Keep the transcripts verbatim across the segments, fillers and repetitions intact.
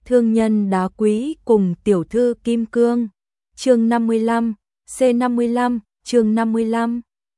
Thương nhân đá quý cùng tiểu thư kim cương. Chương năm mươi lăm, C năm mươi lăm, chương năm mươi lăm.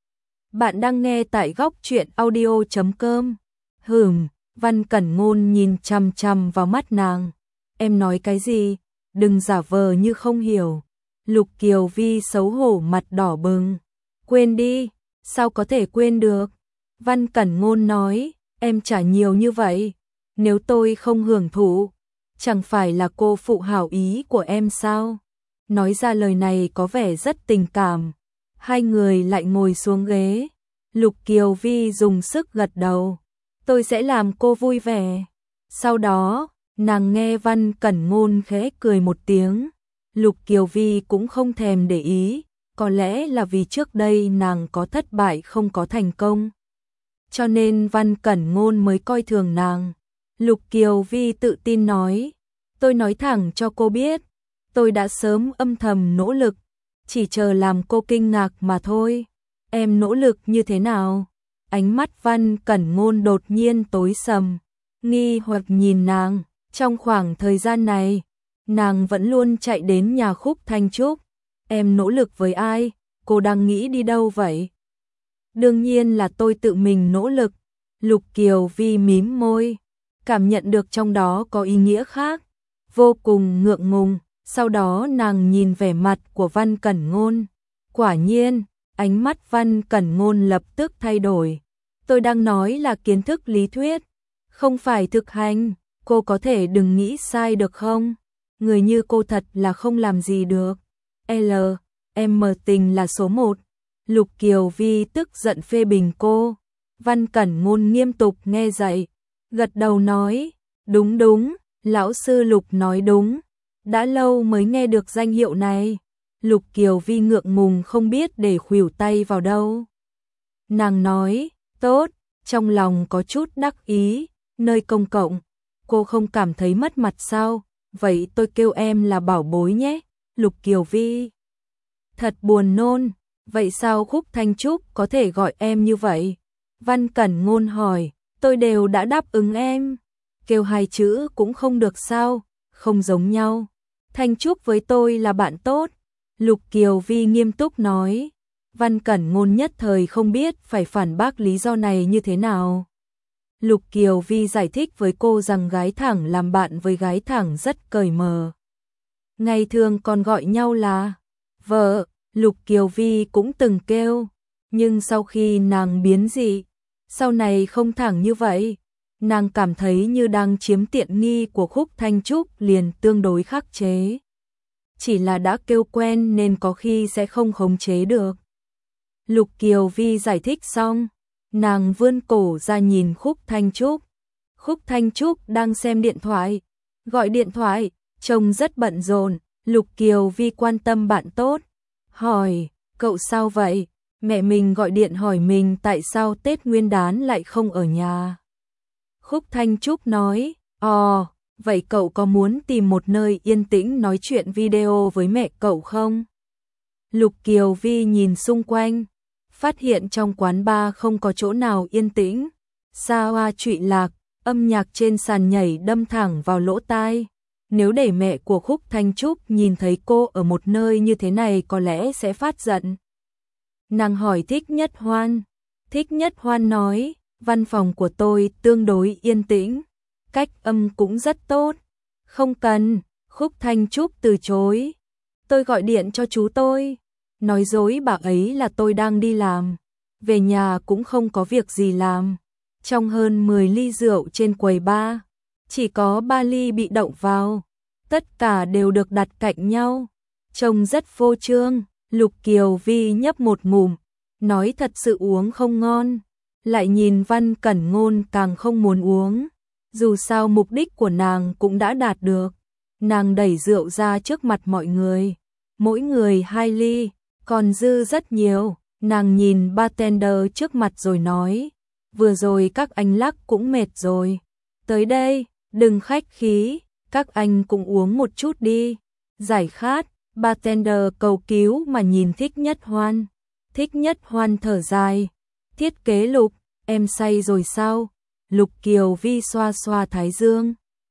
Bạn đang nghe tại góc truyện audio chấm com. Hửm, Văn Cẩn Ngôn nhìn chằm chằm vào mắt nàng. Em nói cái gì? Đừng giả vờ như không hiểu. Lục Kiều Vi xấu hổ mặt đỏ bừng. Quên đi, sao có thể quên được? Văn Cẩn Ngôn nói, em trả nhiều như vậy. Nếu tôi không hưởng thụ, chẳng phải là cô phụ hảo ý của em sao? Nói ra lời này có vẻ rất tình cảm. Hai người lại ngồi xuống ghế. Lục Kiều Vi dùng sức gật đầu. Tôi sẽ làm cô vui vẻ. Sau đó, nàng nghe Văn Cẩn Ngôn khẽ cười một tiếng. Lục Kiều Vi cũng không thèm để ý. Có lẽ là vì trước đây nàng có thất bại không có thành công. Cho nên Văn Cẩn Ngôn mới coi thường nàng. Lục Kiều Vi tự tin nói. Tôi nói thẳng cho cô biết. Tôi đã sớm âm thầm nỗ lực. Chỉ chờ làm cô kinh ngạc mà thôi. Em nỗ lực như thế nào? Ánh mắt Văn Cẩn Ngôn đột nhiên tối sầm. Nghi hoặc nhìn nàng. Trong khoảng thời gian này, nàng vẫn luôn chạy đến nhà Khúc Thanh Trúc. Em nỗ lực với ai? Cô đang nghĩ đi đâu vậy? Đương nhiên là tôi tự mình nỗ lực. Lục Kiều Vi mím môi. Cảm nhận được trong đó có ý nghĩa khác. Vô cùng ngượng ngùng. Sau đó nàng nhìn vẻ mặt của Văn Cẩn Ngôn. Quả nhiên, ánh mắt Văn Cẩn Ngôn lập tức thay đổi. Tôi đang nói là kiến thức lý thuyết, không phải thực hành. Cô có thể đừng nghĩ sai được không? Người như cô thật là không làm gì được. L, em mờ tình là số một. Lục Kiều Vi tức giận phê bình cô. Văn Cẩn Ngôn nghiêm túc nghe dạy. Gật đầu nói, đúng đúng, lão sư Lục nói đúng. Đã lâu mới nghe được danh hiệu này. Lục Kiều Vi ngượng ngùng không biết để khuỷu tay vào đâu. Nàng nói, tốt, trong lòng có chút đắc ý, nơi công cộng. Cô không cảm thấy mất mặt sao? Vậy tôi kêu em là bảo bối nhé. Lục Kiều Vi. Thật buồn nôn. Vậy sao Khúc Thanh Trúc có thể gọi em như vậy? Văn Cẩn Ngôn hỏi, tôi đều đã đáp ứng em. Kêu hai chữ cũng không được sao? Không giống nhau. Thanh Trúc với tôi là bạn tốt. Lục Kiều Vi nghiêm túc nói. Văn Cẩn Ngôn nhất thời không biết phải phản bác lý do này như thế nào. Lục Kiều Vi giải thích với cô rằng gái thẳng làm bạn với gái thẳng rất cởi mở. Ngày thường còn gọi nhau là vợ. Lục Kiều Vi cũng từng kêu. Nhưng sau khi nàng biến dị, sau này không thẳng như vậy. Nàng cảm thấy như đang chiếm tiện nghi của Khúc Thanh Trúc liền tương đối khắc chế. Chỉ là đã kêu quen nên có khi sẽ không khống chế được. Lục Kiều Vi giải thích xong, nàng vươn cổ ra nhìn Khúc Thanh Trúc. Khúc Thanh Trúc đang xem điện thoại, gọi điện thoại, trông rất bận rộn. Lục Kiều Vi quan tâm bạn tốt, hỏi, cậu sao vậy? Mẹ mình gọi điện hỏi mình tại sao Tết Nguyên Đán lại không ở nhà. Khúc Thanh Trúc nói, ồ, vậy cậu có muốn tìm một nơi yên tĩnh nói chuyện video với mẹ cậu không? Lục Kiều Vi nhìn xung quanh, phát hiện trong quán bar không có chỗ nào yên tĩnh. Xa hoa trụy lạc, âm nhạc trên sàn nhảy đâm thẳng vào lỗ tai. Nếu để mẹ của Khúc Thanh Trúc nhìn thấy cô ở một nơi như thế này có lẽ sẽ phát giận. Nàng hỏi Thích Nhất Hoan. Thích Nhất Hoan nói, văn phòng của tôi tương đối yên tĩnh, cách âm cũng rất tốt. Không cần. Khúc Thanh Trúc từ chối. Tôi gọi điện cho chú tôi, nói dối bà ấy là tôi đang đi làm, về nhà cũng không có việc gì làm. Trong hơn mười ly rượu trên quầy bar, chỉ có ba ly bị động vào, tất cả đều được đặt cạnh nhau, trông rất phô trương. Lục Kiều Vi nhấp một ngụm, nói thật sự uống không ngon. Lại nhìn Văn Cẩn Ngôn càng không muốn uống. Dù sao mục đích của nàng cũng đã đạt được. Nàng đẩy rượu ra trước mặt mọi người. Mỗi người hai ly, còn dư rất nhiều. Nàng nhìn bartender trước mặt rồi nói. Vừa rồi các anh lắc cũng mệt rồi. Tới đây, đừng khách khí, các anh cũng uống một chút đi. Giải khát, bartender cầu cứu mà nhìn Thích Nhất Hoan. Thích Nhất Hoan thở dài. Thiết kế Lục, em say rồi sao? Lục Kiều Vi xoa xoa thái dương.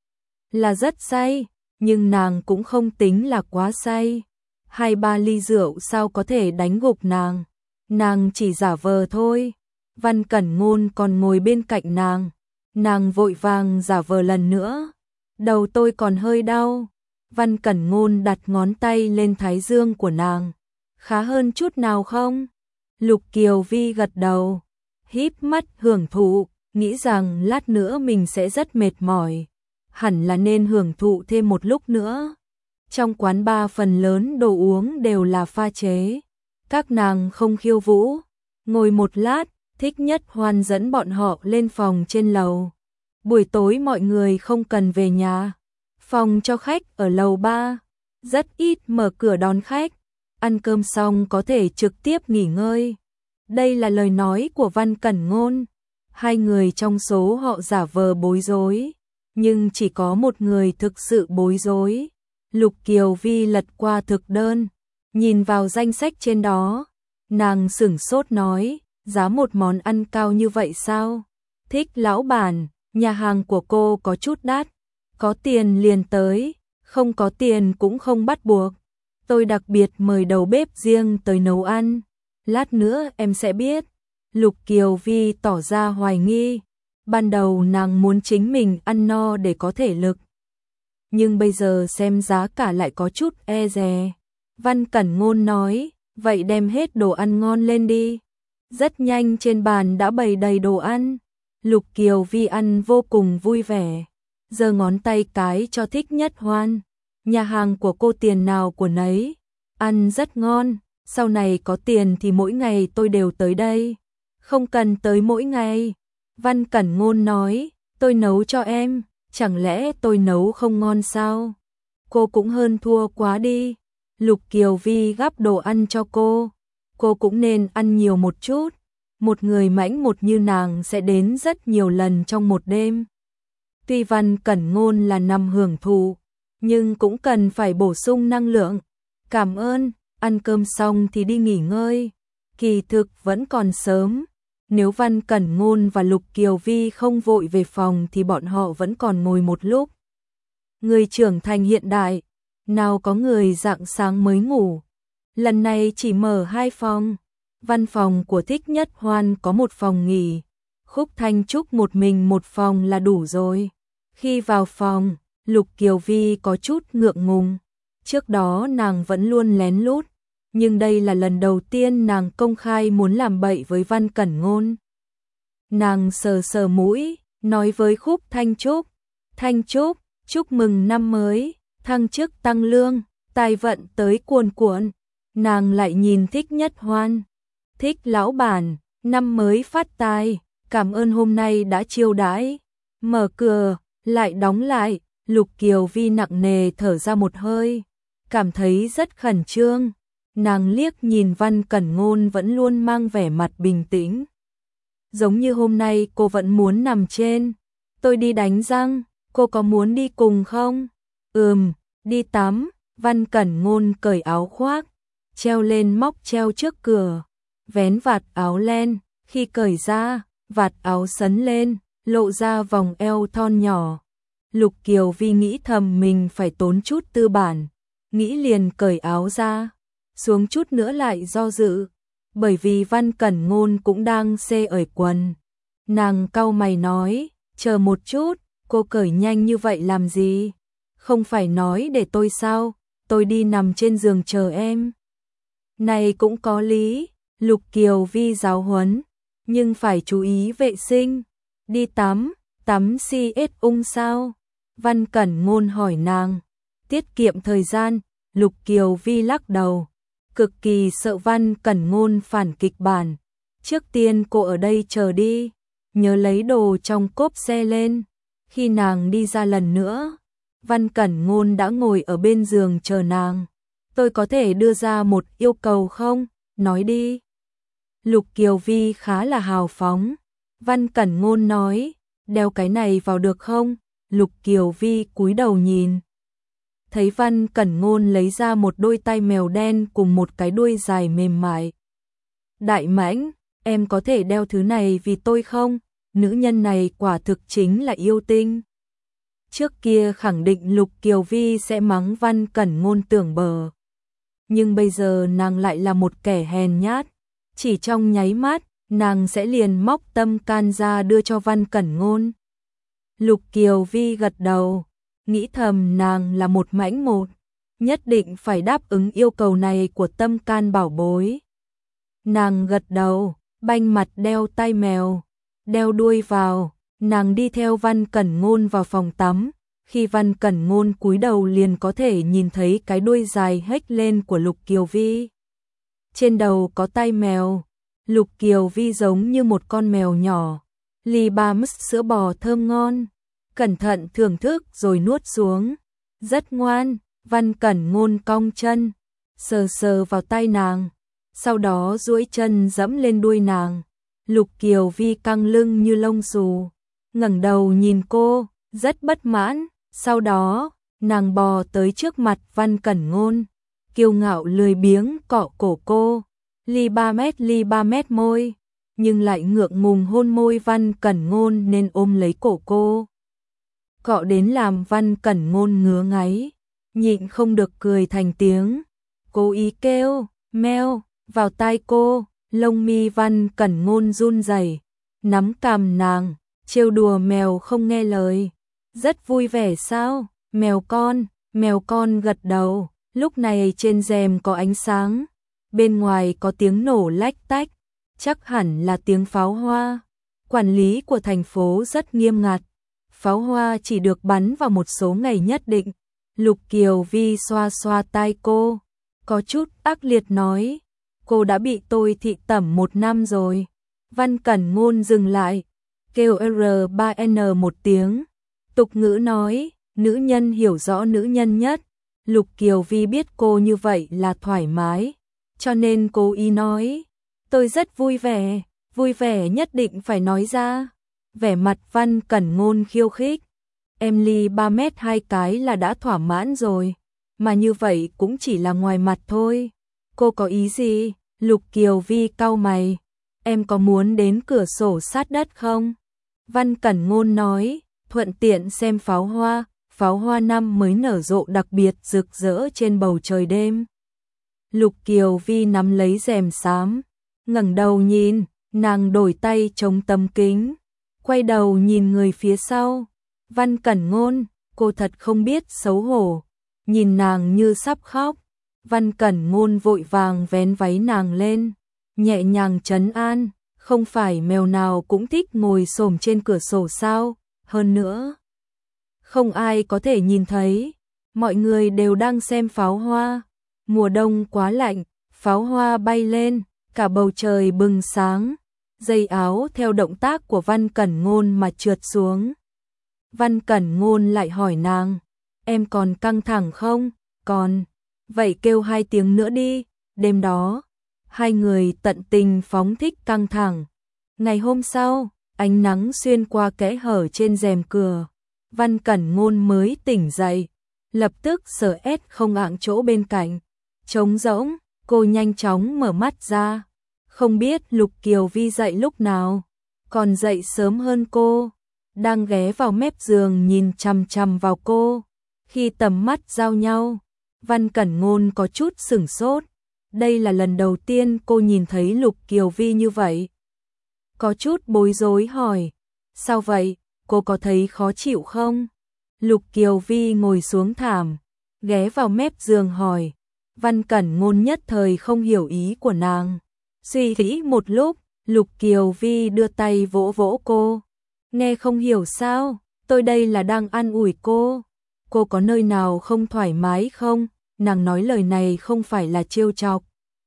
là rất say, nhưng nàng cũng không tính là quá say. Hai ba ly rượu sao có thể đánh gục nàng, nàng chỉ giả vờ thôi. Văn Cẩn Ngôn còn ngồi bên cạnh nàng, nàng vội vàng giả vờ lần nữa. Đầu tôi còn hơi đau. Văn Cẩn Ngôn đặt ngón tay lên thái dương của nàng. Khá hơn chút nào không? Lục Kiều Vi gật đầu, híp mắt hưởng thụ, nghĩ rằng lát nữa mình sẽ rất mệt mỏi, hẳn là nên hưởng thụ thêm một lúc nữa. Trong quán bar phần lớn đồ uống đều là pha chế, các nàng không khiêu vũ. Ngồi một lát, Thích Nhất Hoan dẫn bọn họ lên phòng trên lầu. Buổi tối mọi người không cần về nhà, phòng cho khách ở lầu ba, rất ít mở cửa đón khách. Ăn cơm xong có thể trực tiếp nghỉ ngơi. Đây là lời nói của Văn Cẩn Ngôn. Hai người trong số họ giả vờ bối rối, nhưng chỉ có một người thực sự bối rối. Lục Kiều Vi lật qua thực đơn, nhìn vào danh sách trên đó, nàng sửng sốt nói, giá một món ăn cao như vậy sao? Thích lão bản, nhà hàng của cô có chút đắt, có tiền liền tới, không có tiền cũng không bắt buộc. Tôi đặc biệt mời đầu bếp riêng tới nấu ăn, lát nữa em sẽ biết. Lục Kiều Vi tỏ ra hoài nghi, ban đầu nàng muốn chính mình ăn no để có thể lực, nhưng bây giờ xem giá cả lại có chút e dè. Văn Cẩn Ngôn nói, vậy đem hết đồ ăn ngon lên đi. Rất nhanh trên bàn đã bày đầy đồ ăn. Lục Kiều Vi ăn vô cùng vui vẻ, giơ ngón tay cái cho Thích Nhất Hoan. Nhà hàng của cô tiền nào của nấy, ăn rất ngon, sau này có tiền thì mỗi ngày tôi đều tới đây. Không cần tới mỗi ngày. Văn Cẩn Ngôn nói, tôi nấu cho em, chẳng lẽ tôi nấu không ngon sao? Cô cũng hơn thua quá đi. Lục Kiều Vi gắp đồ ăn cho cô, cô cũng nên ăn nhiều một chút. Một người mãnh một như nàng sẽ đến rất nhiều lần trong một đêm. Tuy Văn Cẩn Ngôn là nằm hưởng thụ, nhưng cũng cần phải bổ sung năng lượng. Cảm ơn, ăn cơm xong thì đi nghỉ ngơi. Kỳ thực vẫn còn sớm, nếu Văn Cẩn Ngôn và Lục Kiều Vi không vội về phòng thì bọn họ vẫn còn ngồi một lúc. Người trưởng thành hiện đại, nào có người rạng sáng mới ngủ. Lần này chỉ mở hai phòng. Văn phòng của Thích Nhất Hoan có một phòng nghỉ, Khúc Thanh Trúc một mình một phòng là đủ rồi. Khi vào phòng, Lục Kiều Vi có chút ngượng ngùng. Trước đó nàng vẫn luôn lén lút, nhưng đây là lần đầu tiên nàng công khai muốn làm bậy với Văn Cẩn Ngôn. Nàng sờ sờ mũi, nói với Khúc Thanh Trúc, Thanh Trúc, chúc mừng năm mới, thăng chức tăng lương, tài vận tới cuồn cuộn. Nàng lại nhìn Thích Nhất Hoan, Thích lão bản, năm mới phát tài, cảm ơn hôm nay đã chiêu đãi. Mở cửa, lại đóng lại. Lục Kiều Vi nặng nề thở ra một hơi, cảm thấy rất khẩn trương. Nàng liếc nhìn Văn Cẩn Ngôn vẫn luôn mang vẻ mặt bình tĩnh, giống như hôm nay cô vẫn muốn nằm trên. Tôi đi đánh răng, cô có muốn đi cùng không? Ừm, đi tắm. Văn Cẩn Ngôn cởi áo khoác, treo lên móc treo trước cửa, vén vạt áo len, khi cởi ra, vạt áo sấn lên, lộ ra vòng eo thon nhỏ. Lục Kiều Vi nghĩ thầm mình phải tốn chút tư bản, nghĩ liền cởi áo ra, xuống chút nữa lại do dự, bởi vì Văn Cẩn Ngôn cũng đang xê ởi quần. Nàng cau mày nói, chờ một chút, cô cởi nhanh như vậy làm gì? Không phải nói để tôi sao, tôi đi nằm trên giường chờ em. Này cũng có lý, Lục Kiều Vi giáo huấn, nhưng phải chú ý vệ sinh. Đi tắm, tắm si ết ung sao? Văn Cẩn Ngôn hỏi nàng. Tiết kiệm thời gian, Lục Kiều Vi lắc đầu, cực kỳ sợ Văn Cẩn Ngôn phản kịch bản. Trước tiên cô ở đây chờ đi, nhớ lấy đồ trong cốp xe lên. Khi nàng đi ra lần nữa, Văn Cẩn Ngôn đã ngồi ở bên giường chờ nàng. Tôi có thể đưa ra một yêu cầu không? Nói đi. Lục Kiều Vi khá là hào phóng. Văn Cẩn Ngôn nói, đeo cái này vào được không? Lục Kiều Vi cúi đầu nhìn, thấy Văn Cẩn Ngôn lấy ra một đôi tai mèo đen cùng một cái đuôi dài mềm mại. Đại mãnh, em có thể đeo thứ này vì tôi không? Nữ nhân này quả thực chính là yêu tinh. Trước kia khẳng định Lục Kiều Vi sẽ mắng Văn Cẩn Ngôn tưởng bờ. Nhưng bây giờ nàng lại là một kẻ hèn nhát. Chỉ trong nháy mắt, nàng sẽ liền móc tâm can ra đưa cho Văn Cẩn Ngôn. Lục Kiều Vi gật đầu, nghĩ thầm nàng là một mãnh một, nhất định phải đáp ứng yêu cầu này của tâm can bảo bối. Nàng gật đầu, banh mặt đeo tai mèo, đeo đuôi vào, nàng đi theo Văn Cẩn Ngôn vào phòng tắm. Khi Văn Cẩn Ngôn cúi đầu liền có thể nhìn thấy cái đuôi dài hếch lên của Lục Kiều Vi. Trên đầu có tai mèo, Lục Kiều Vi giống như một con mèo nhỏ, lì ba mứt sữa bò thơm ngon, cẩn thận thưởng thức rồi nuốt xuống. Rất ngoan, Văn Cẩn Ngôn cong chân, sờ sờ vào tai nàng, sau đó duỗi chân dẫm lên đuôi nàng. Lục Kiều Vi căng lưng như lông xù, ngẩng đầu nhìn cô, rất bất mãn. Sau đó, nàng bò tới trước mặt Văn Cẩn Ngôn, kiêu ngạo lười biếng cọ cổ cô, ly ba mét ly ba mét môi, nhưng lại ngượng ngùng hôn môi Văn Cẩn Ngôn nên ôm lấy cổ cô. Cọ đến làm Văn Cẩn Ngôn ngứa ngáy, nhịn không được cười thành tiếng, cố ý kêu, meo, vào tai cô, lông mi Văn Cẩn Ngôn run rẩy, nắm cằm nàng, trêu đùa mèo không nghe lời. Rất vui vẻ sao, mèo con, mèo con gật đầu. Lúc này trên rèm có ánh sáng, bên ngoài có tiếng nổ lách tách, chắc hẳn là tiếng pháo hoa. Quản lý của thành phố rất nghiêm ngặt, pháo hoa chỉ được bắn vào một số ngày nhất định. Lục Kiều Vi xoa xoa tai cô, có chút ác liệt nói, cô đã bị tôi thị tẩm một năm rồi. Văn Cẩn Ngôn dừng lại, kêu R ba N một tiếng. Tục ngữ nói, nữ nhân hiểu rõ nữ nhân nhất. Lục Kiều Vi biết cô như vậy là thoải mái, cho nên cố ý nói, tôi rất vui vẻ, vui vẻ nhất định phải nói ra. Vẻ mặt Văn Cẩn Ngôn khiêu khích, em ly ba mét hai cái là đã thỏa mãn rồi, mà như vậy cũng chỉ là ngoài mặt thôi. Cô có ý gì? Lục Kiều Vi cau mày, em có muốn đến cửa sổ sát đất không? Văn Cẩn Ngôn nói, thuận tiện xem pháo hoa, pháo hoa năm mới nở rộ đặc biệt rực rỡ trên bầu trời đêm. Lục Kiều Vi nắm lấy rèm xám, ngẩng đầu nhìn, nàng đổi tay chống tấm kính, quay đầu nhìn người phía sau. Văn Cẩn Ngôn, cô thật không biết xấu hổ, nhìn nàng như sắp khóc. Văn Cẩn Ngôn vội vàng vén váy nàng lên, nhẹ nhàng trấn an, không phải mèo nào cũng thích ngồi xổm trên cửa sổ sao? Hơn nữa, không ai có thể nhìn thấy, mọi người đều đang xem pháo hoa. Mùa đông quá lạnh, pháo hoa bay lên, cả bầu trời bừng sáng, dây áo theo động tác của Văn Cẩn Ngôn mà trượt xuống. Văn Cẩn Ngôn lại hỏi nàng, em còn căng thẳng không? Còn, vậy kêu hai tiếng nữa đi. Đêm đó, hai người tận tình phóng thích căng thẳng. Ngày hôm sau, ánh nắng xuyên qua kẽ hở trên rèm cửa, Văn Cẩn Ngôn mới tỉnh dậy, lập tức sờ ét không ạng chỗ bên cạnh, trống rỗng. Cô nhanh chóng mở mắt ra, không biết Lục Kiều Vi dậy lúc nào, còn dậy sớm hơn cô, đang ghé vào mép giường nhìn chằm chằm vào cô. Khi tầm mắt giao nhau, Văn Cẩn Ngôn có chút sửng sốt, đây là lần đầu tiên cô nhìn thấy Lục Kiều Vi như vậy. Có chút bối rối hỏi, sao vậy, cô có thấy khó chịu không? Lục Kiều Vi ngồi xuống thảm, ghé vào mép giường hỏi. Văn Cẩn Ngôn nhất thời không hiểu ý của nàng. Suy nghĩ một lúc, Lục Kiều Vi đưa tay vỗ vỗ cô. Nghe không hiểu sao, tôi đây là đang an ủi cô. Cô có nơi nào không thoải mái không? Nàng nói lời này không phải là trêu chọc,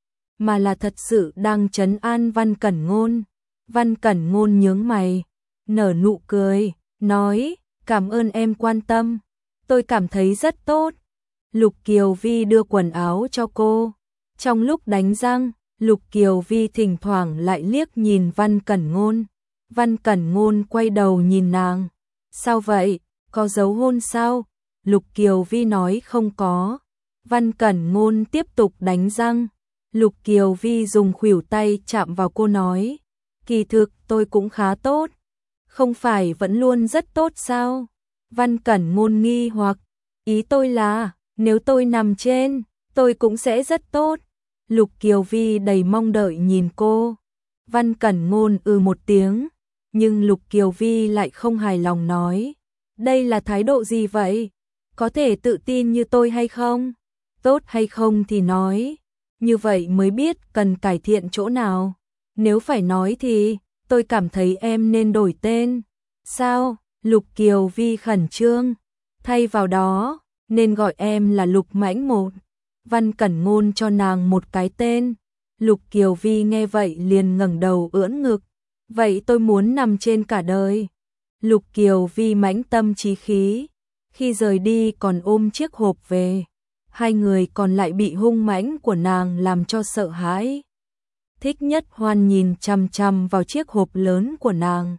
mà là thật sự đang trấn an Văn Cẩn Ngôn. Văn Cẩn Ngôn nhướng mày, nở nụ cười, nói, cảm ơn em quan tâm, tôi cảm thấy rất tốt. Lục Kiều Vi đưa quần áo cho cô. Trong lúc đánh răng, Lục Kiều Vi thỉnh thoảng lại liếc nhìn Văn Cẩn Ngôn. Văn Cẩn Ngôn quay đầu nhìn nàng. Sao vậy, có dấu hôn sao? Lục Kiều Vi nói không có. Văn Cẩn Ngôn tiếp tục đánh răng. Lục Kiều Vi dùng khuỷu tay chạm vào cô nói, kỳ thực tôi cũng khá tốt. Không phải vẫn luôn rất tốt sao? Văn Cẩn Ngôn nghi hoặc, ý tôi là, nếu tôi nằm trên, tôi cũng sẽ rất tốt. Lục Kiều Vi đầy mong đợi nhìn cô. Văn Cẩn Ngôn ừ một tiếng, nhưng Lục Kiều Vi lại không hài lòng nói, đây là thái độ gì vậy? Có thể tự tin như tôi hay không? Tốt hay không thì nói, như vậy mới biết cần cải thiện chỗ nào. Nếu phải nói thì, tôi cảm thấy em nên đổi tên. Sao? Lục Kiều Vi khẩn trương. Thay vào đó, nên gọi em là Lục Mãnh Một. Văn Cẩn Ngôn cho nàng một cái tên. Lục Kiều Vi nghe vậy liền ngẩng đầu ưỡn ngực. Vậy tôi muốn nằm trên cả đời. Lục Kiều Vi mãnh tâm trí khí. Khi rời đi còn ôm chiếc hộp về. Hai người còn lại bị hung mãnh của nàng làm cho sợ hãi. Thích Nhất Hoan nhìn chằm chằm vào chiếc hộp lớn của nàng.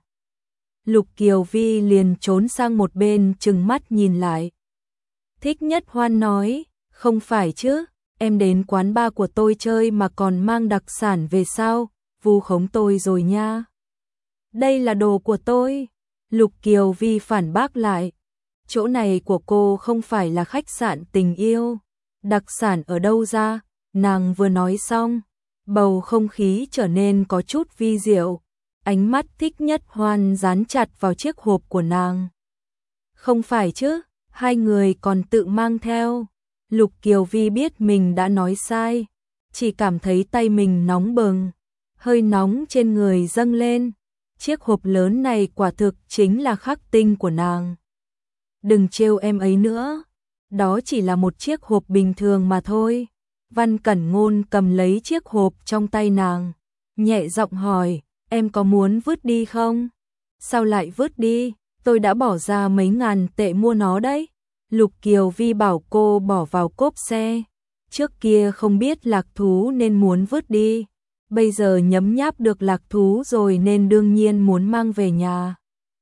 Lục Kiều Vi liền trốn sang một bên trừng mắt nhìn lại. Thích Nhất Hoan nói, không phải chứ, em đến quán bar của tôi chơi mà còn mang đặc sản về sao, vu khống tôi rồi nha. Đây là đồ của tôi. Lục Kiều Vi phản bác lại. Chỗ này của cô không phải là khách sạn tình yêu. Đặc sản ở đâu ra? Nàng vừa nói xong, bầu không khí trở nên có chút vi diệu. Ánh mắt Thích Nhất Hoan dán chặt vào chiếc hộp của nàng. Không phải chứ, hai người còn tự mang theo. Lục Kiều Vi biết mình đã nói sai, chỉ cảm thấy tay mình nóng bừng, hơi nóng trên người dâng lên. Chiếc hộp lớn này quả thực chính là khắc tinh của nàng. Đừng trêu em ấy nữa, đó chỉ là một chiếc hộp bình thường mà thôi. Văn Cẩn Ngôn cầm lấy chiếc hộp trong tay nàng, nhẹ giọng hỏi, em có muốn vứt đi không? Sao lại vứt đi, tôi đã bỏ ra mấy ngàn tệ mua nó đấy. Lục Kiều Vi bảo cô bỏ vào cốp xe. Trước kia không biết lạc thú nên muốn vứt đi. Bây giờ nhấm nháp được lạc thú rồi nên đương nhiên muốn mang về nhà.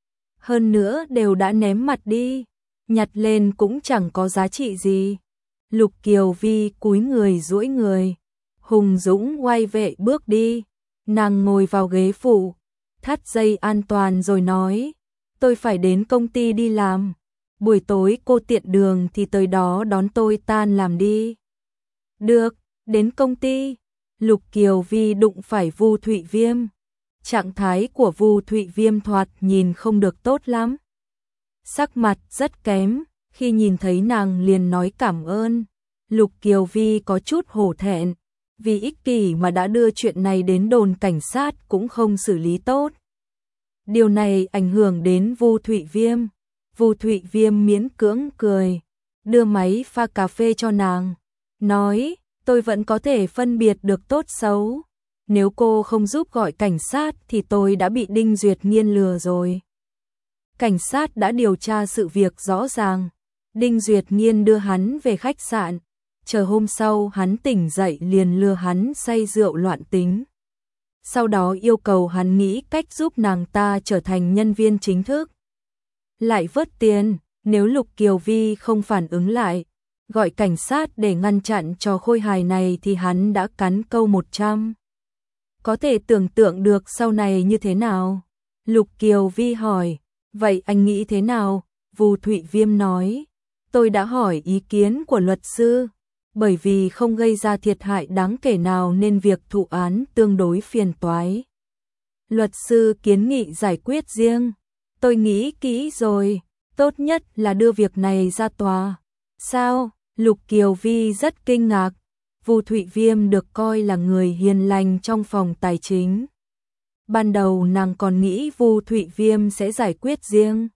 Hơn nữa đều đã ném mặt đi, nhặt lên cũng chẳng có giá trị gì. Lục Kiều Vi cúi người duỗi người, hùng dũng quay vệ bước đi. Nàng ngồi vào ghế phụ, thắt dây an toàn rồi nói, tôi phải đến công ty đi làm. Buổi tối cô tiện đường thì tới đó đón tôi tan làm đi. Được, đến công ty. Lục Kiều Vi đụng phải Vu Thụy Viêm. Trạng thái của Vu Thụy Viêm thoạt nhìn không được tốt lắm. Sắc mặt rất kém, khi nhìn thấy nàng liền nói cảm ơn. Lục Kiều Vi có chút hổ thẹn, vì ích kỷ mà đã đưa chuyện này đến đồn cảnh sát cũng không xử lý tốt. Điều này ảnh hưởng đến Vu Thụy Viêm. Vu Thụy Viêm miễn cưỡng cười, đưa máy pha cà phê cho nàng, nói, tôi vẫn có thể phân biệt được tốt xấu. Nếu cô không giúp gọi cảnh sát thì tôi đã bị Đinh Duyệt Nghiên lừa rồi. Cảnh sát đã điều tra sự việc rõ ràng. Đinh Duyệt Nghiên đưa hắn về khách sạn, chờ hôm sau hắn tỉnh dậy liền lừa hắn say rượu loạn tính. Sau đó yêu cầu hắn nghĩ cách giúp nàng ta trở thành nhân viên chính thức. Lại vớt tiền, nếu Lục Kiều Vi không phản ứng lại, gọi cảnh sát để ngăn chặn trò khôi hài này thì hắn đã cắn câu một trăm. Có thể tưởng tượng được sau này như thế nào? Lục Kiều Vi hỏi, vậy anh nghĩ thế nào? Vu Thụy Viêm nói, tôi đã hỏi ý kiến của luật sư, bởi vì không gây ra thiệt hại đáng kể nào nên việc thụ án tương đối phiền toái. Luật sư kiến nghị giải quyết riêng. Tôi nghĩ kỹ rồi, tốt nhất là đưa việc này ra tòa. Sao? Lục Kiều Vi rất kinh ngạc. Vu Thụy Viêm được coi là người hiền lành trong phòng tài chính. Ban đầu nàng còn nghĩ Vu Thụy Viêm sẽ giải quyết riêng.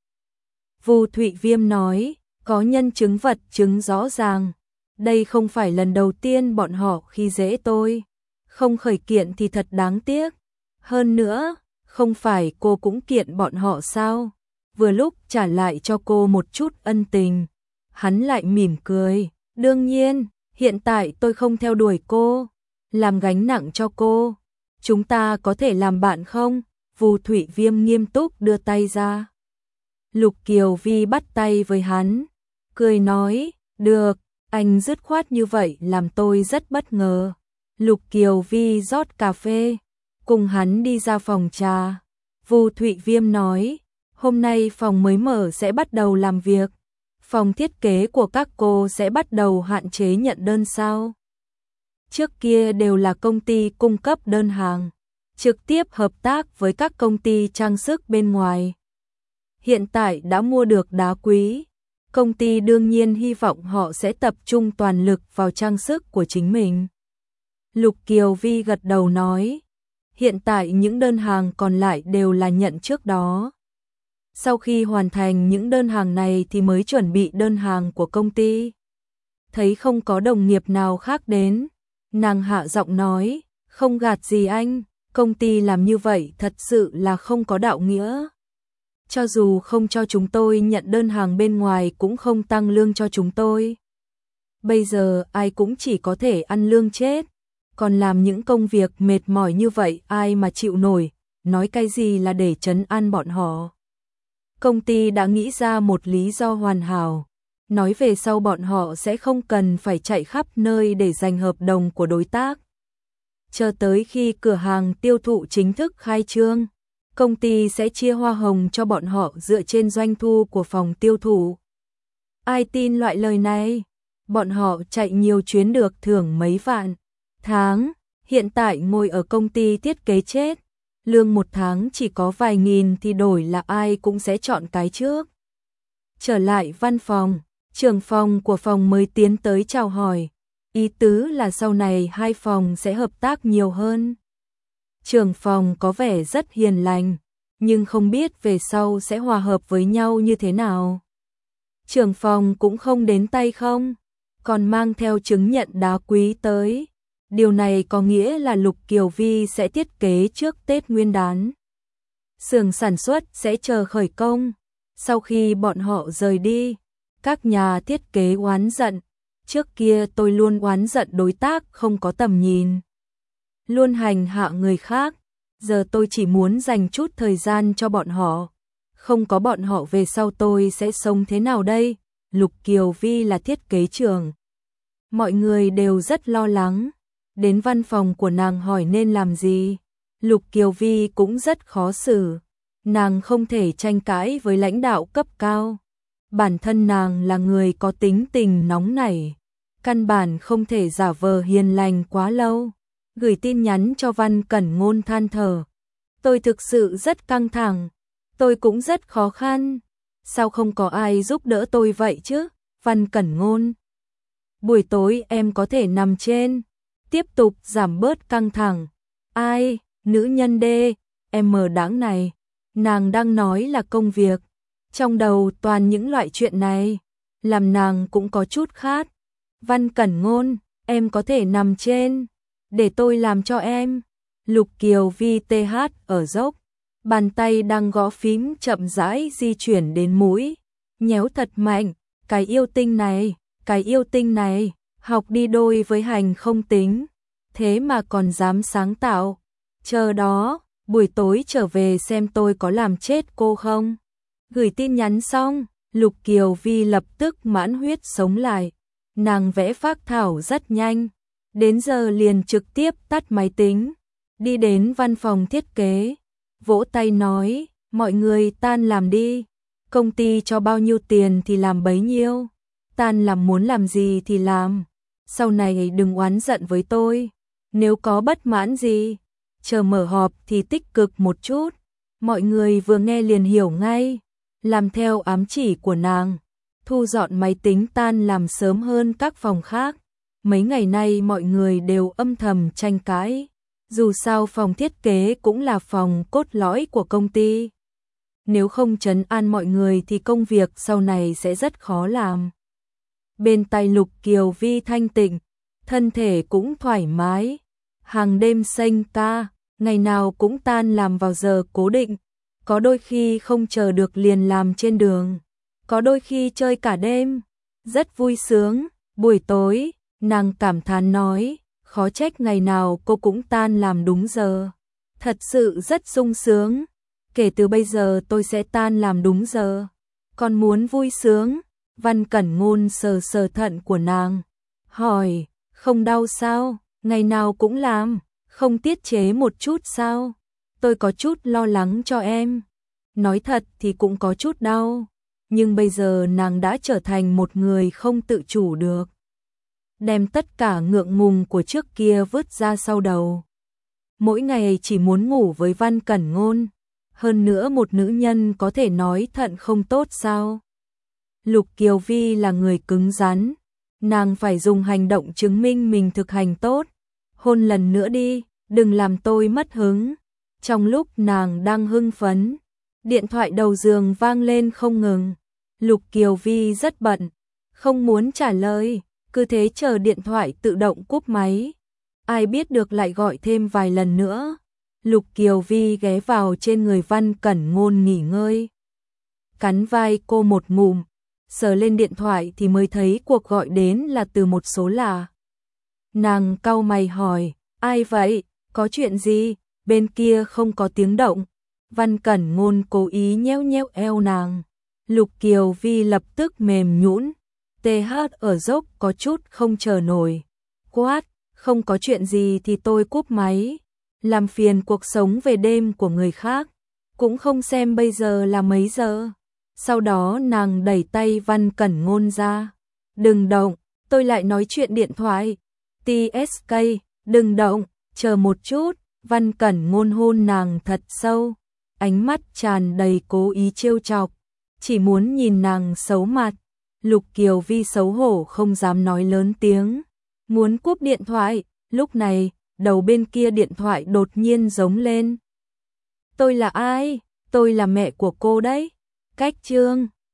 Vu Thụy Viêm nói, có nhân chứng vật chứng rõ ràng. Đây không phải lần đầu tiên bọn họ khi dễ tôi. Không khởi kiện thì thật đáng tiếc. Hơn nữa, không phải cô cũng kiện bọn họ sao? Vừa lúc trả lại cho cô một chút ân tình. Hắn lại mỉm cười. Đương nhiên, hiện tại tôi không theo đuổi cô, làm gánh nặng cho cô. Chúng ta có thể làm bạn không? Vu Thụy Viêm nghiêm túc đưa tay ra. Lục Kiều Vi bắt tay với hắn, cười nói, được, anh dứt khoát như vậy làm tôi rất bất ngờ. Lục Kiều Vi rót cà phê, cùng hắn đi ra phòng trà. Vu Thụy Viêm nói, Hôm nay phòng mới mở sẽ bắt đầu làm việc. Phòng thiết kế của các cô sẽ bắt đầu hạn chế nhận đơn sao? Trước kia đều là công ty cung cấp đơn hàng, trực tiếp hợp tác với các công ty trang sức bên ngoài. Hiện tại đã mua được đá quý, công ty đương nhiên hy vọng họ sẽ tập trung toàn lực vào trang sức của chính mình. Lục Kiều Vi gật đầu nói, hiện tại những đơn hàng còn lại đều là nhận trước đó. Sau khi hoàn thành những đơn hàng này thì mới chuẩn bị đơn hàng của công ty. Thấy không có đồng nghiệp nào khác đến, nàng hạ giọng nói, không gạt gì anh, công ty làm như vậy thật sự là không có đạo nghĩa. Cho dù không cho chúng tôi nhận đơn hàng bên ngoài cũng không tăng lương cho chúng tôi. Bây giờ ai cũng chỉ có thể ăn lương chết, còn làm những công việc mệt mỏi như vậy ai mà chịu nổi, nói cái gì là để trấn an bọn họ. Công ty đã nghĩ ra một lý do hoàn hảo, nói về sau bọn họ sẽ không cần phải chạy khắp nơi để giành hợp đồng của đối tác. Chờ tới khi cửa hàng tiêu thụ chính thức khai trương, công ty sẽ chia hoa hồng cho bọn họ dựa trên doanh thu của phòng tiêu thụ. Ai tin loại lời này? Bọn họ chạy nhiều chuyến được thưởng mấy vạn tháng, hiện tại ngồi ở công ty thiết kế chết, lương một tháng chỉ có vài nghìn thì đổi là ai cũng sẽ chọn cái trước. Trở lại văn phòng, trưởng phòng của phòng mới tiến tới chào hỏi, ý tứ là sau này hai phòng sẽ hợp tác nhiều hơn. Trưởng phòng có vẻ rất hiền lành, nhưng không biết về sau sẽ hòa hợp với nhau như thế nào. Trưởng phòng cũng không đến tay không, còn mang theo chứng nhận đá quý tới. Điều này có nghĩa là Lục Kiều Vi sẽ thiết kế trước Tết Nguyên đán. Xưởng sản xuất sẽ chờ khởi công. Sau khi bọn họ rời đi, các nhà thiết kế oán giận. Trước kia tôi luôn oán giận đối tác không có tầm nhìn, luôn hành hạ người khác. Giờ tôi chỉ muốn dành chút thời gian cho bọn họ. Không có bọn họ về sau tôi sẽ sống thế nào đây? Lục Kiều Vi là thiết kế trưởng. Mọi người đều rất lo lắng. Đến văn phòng của nàng hỏi nên làm gì. Lục Kiều Vi cũng rất khó xử. Nàng không thể tranh cãi với lãnh đạo cấp cao. Bản thân nàng là người có tính tình nóng nảy, căn bản không thể giả vờ hiền lành quá lâu. Gửi tin nhắn cho Văn Cẩn Ngôn than thở. Tôi thực sự rất căng thẳng, tôi cũng rất khó khăn. Sao không có ai giúp đỡ tôi vậy chứ? Văn Cẩn Ngôn. Buổi tối em có thể nằm trên, tiếp tục giảm bớt căng thẳng. Ai, nữ nhân đê, em mờ đáng này. Nàng đang nói là công việc, trong đầu toàn những loại chuyện này, làm nàng cũng có chút khát. Văn Cẩn Ngôn, em có thể nằm trên, để tôi làm cho em. Lục Kiều Vi tê hát ở dốc, bàn tay đang gõ phím chậm rãi di chuyển đến mũi, nhéo thật mạnh. Cái yêu tinh này, cái yêu tinh này, học đi đôi với hành không tính, thế mà còn dám sáng tạo. Chờ đó, buổi tối trở về xem tôi có làm chết cô không. Gửi tin nhắn xong, Lục Kiều Vi lập tức mãn huyết sống lại. Nàng vẽ phác thảo rất nhanh, đến giờ liền trực tiếp tắt máy tính, đi đến văn phòng thiết kế, vỗ tay nói, mọi người tan làm đi, công ty cho bao nhiêu tiền thì làm bấy nhiêu, tan làm muốn làm gì thì làm, sau này đừng oán giận với tôi, nếu có bất mãn gì, chờ mở họp thì tích cực một chút. Mọi người vừa nghe liền hiểu ngay, làm theo ám chỉ của nàng, thu dọn máy tính tan làm sớm hơn các phòng khác. Mấy ngày nay mọi người đều âm thầm tranh cãi, dù sao phòng thiết kế cũng là phòng cốt lõi của công ty. Nếu không trấn an mọi người thì công việc sau này sẽ rất khó làm. Bên tai Lục Kiều Vi thanh tịnh, thân thể cũng thoải mái, hàng đêm xanh ca, ngày nào cũng tan làm vào giờ cố định, có đôi khi không chờ được liền làm trên đường, có đôi khi chơi cả đêm, rất vui sướng. Buổi tối, nàng cảm thán nói, khó trách ngày nào cô cũng tan làm đúng giờ, thật sự rất sung sướng. Kể từ bây giờ tôi sẽ tan làm đúng giờ, còn muốn vui sướng. Văn Cẩn Ngôn sờ sờ thận của nàng, hỏi, không đau sao, ngày nào cũng làm, không tiết chế một chút sao, tôi có chút lo lắng cho em. Nói thật thì cũng có chút đau, nhưng bây giờ nàng đã trở thành một người không tự chủ được. Đem tất cả ngượng ngùng của trước kia vứt ra sau đầu. Mỗi ngày chỉ muốn ngủ với Văn Cẩn Ngôn. Hơn nữa một nữ nhân có thể nói thận không tốt sao? Lục Kiều Vi là người cứng rắn. Nàng phải dùng hành động chứng minh mình thực hành tốt. Hôn lần nữa đi, đừng làm tôi mất hứng. Trong lúc nàng đang hưng phấn, điện thoại đầu giường vang lên không ngừng. Lục Kiều Vi rất bận, không muốn trả lời, cứ thế chờ điện thoại tự động cúp máy. Ai biết được lại gọi thêm vài lần nữa. Lục Kiều Vi ghé vào trên người Văn Cẩn Ngôn nghỉ ngơi. Cắn vai cô một ngụm, sờ lên điện thoại thì mới thấy cuộc gọi đến là từ một số lạ. Nàng cau mày hỏi, ai vậy, có chuyện gì, bên kia không có tiếng động. Văn Cẩn Ngôn cố ý nhéo nhéo eo nàng. Lục Kiều Vi lập tức mềm nhũn, tê hát ở dốc có chút không chờ nổi. Quát, không có chuyện gì thì tôi cúp máy. Làm phiền cuộc sống về đêm của người khác, cũng không xem bây giờ là mấy giờ. Sau đó nàng đẩy tay Văn Cẩn Ngôn ra. Đừng động, tôi lại nói chuyện điện thoại. tê ét ca, đừng động, chờ một chút. Văn Cẩn Ngôn hôn nàng thật sâu, ánh mắt tràn đầy cố ý trêu chọc, chỉ muốn nhìn nàng xấu mặt. Lục Kiều Vi xấu hổ không dám nói lớn tiếng, muốn cúp điện thoại. Lúc này, đầu bên kia điện thoại đột nhiên giống lên. Tôi là ai? Tôi là mẹ của cô đấy. Cách Trương.